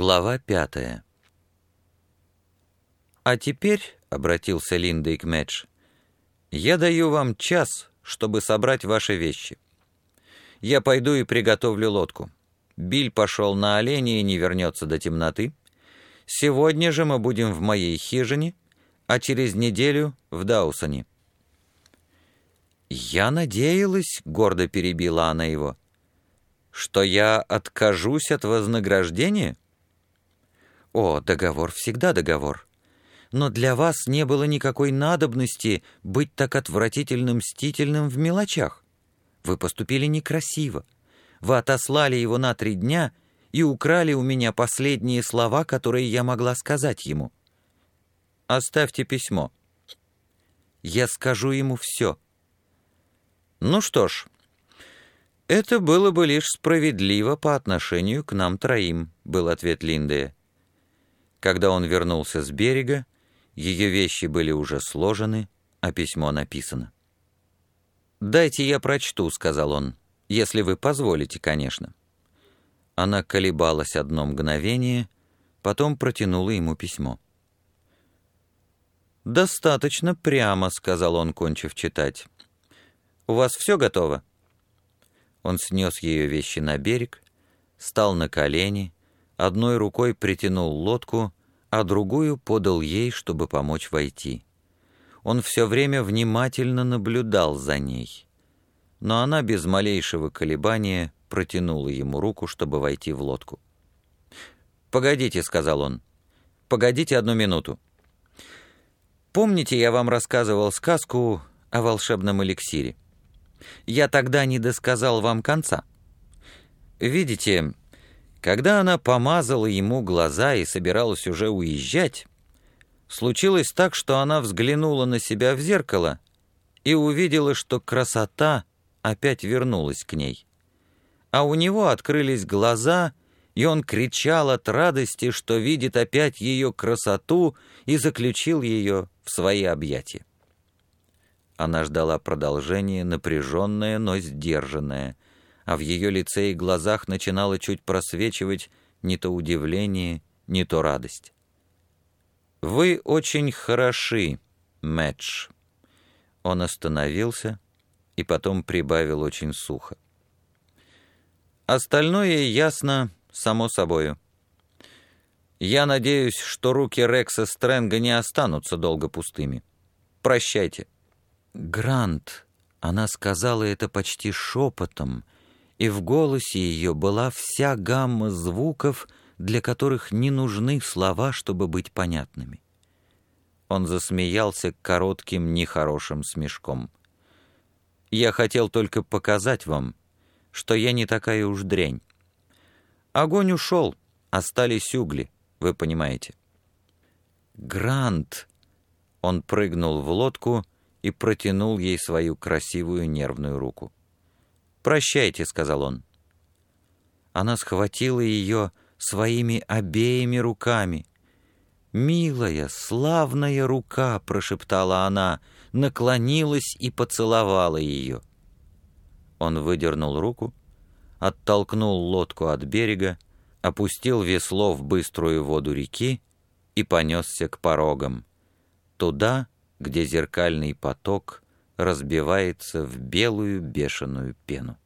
Глава 5. «А теперь, — обратился Линдей к Мэдж, — я даю вам час, чтобы собрать ваши вещи. Я пойду и приготовлю лодку. Биль пошел на оленя и не вернется до темноты. Сегодня же мы будем в моей хижине, а через неделю — в Даусоне». «Я надеялась, — гордо перебила она его, — что я откажусь от вознаграждения?» «О, договор всегда договор. Но для вас не было никакой надобности быть так отвратительно мстительным в мелочах. Вы поступили некрасиво. Вы отослали его на 3 дня и украли у меня последние слова, которые я могла сказать ему. Оставьте письмо. Я скажу ему все». «Ну что ж, это было бы лишь справедливо по отношению к нам 3, был ответ Линдея. Когда он вернулся с берега, ее вещи были уже сложены, а письмо написано. «Дайте я прочту», — сказал он, — «если вы позволите, конечно». Она колебалась 1 мгновение, потом протянула ему письмо. «Достаточно прямо», — сказал он, кончив читать. «У вас все готово?» Он снес ее вещи на берег, стал на колени, одной рукой притянул лодку, а другую подал ей, чтобы помочь войти. Он все время внимательно наблюдал за ней, но она без малейшего колебания протянула ему руку, чтобы войти в лодку. «Погодите», — сказал он, — «погодите 1 минуту. Помните, я вам рассказывал сказку о волшебном эликсире? Я тогда не досказал вам конца. Видите, когда она помазала ему глаза и собиралась уже уезжать, случилось так, что она взглянула на себя в зеркало и увидела, что красота опять вернулась к ней. А у него открылись глаза, и он кричал от радости, что видит опять ее красоту, и заключил ее в свои объятия. Она ждала продолжения, напряженная, но сдержанная, а в ее лице и глазах начинало чуть просвечивать не то удивление, не то радость. «Вы очень хороши, Мэдж». Он остановился и потом прибавил очень сухо. «Остальное ясно само собою. Я надеюсь, что руки Рекса Стрэнга не останутся долго пустыми. Прощайте». «Грант», — она сказала это почти шепотом, и в голосе ее была вся гамма звуков, для которых не нужны слова, чтобы быть понятными. Он засмеялся коротким, нехорошим смешком. «Я хотел только показать вам, что я не такая уж дрянь. Огонь ушел, остались угли, вы понимаете». «Грант», — он прыгнул в лодку и протянул ей свою красивую нервную руку. «Прощайте», — сказал он. Она схватила ее своими обеими руками. «Милая, славная рука», — прошептала она, наклонилась и поцеловала ее. Он выдернул руку, оттолкнул лодку от берега, опустил весло в быструю воду реки и понесся к порогам, туда, где зеркальный поток разбивается в белую бешеную пену.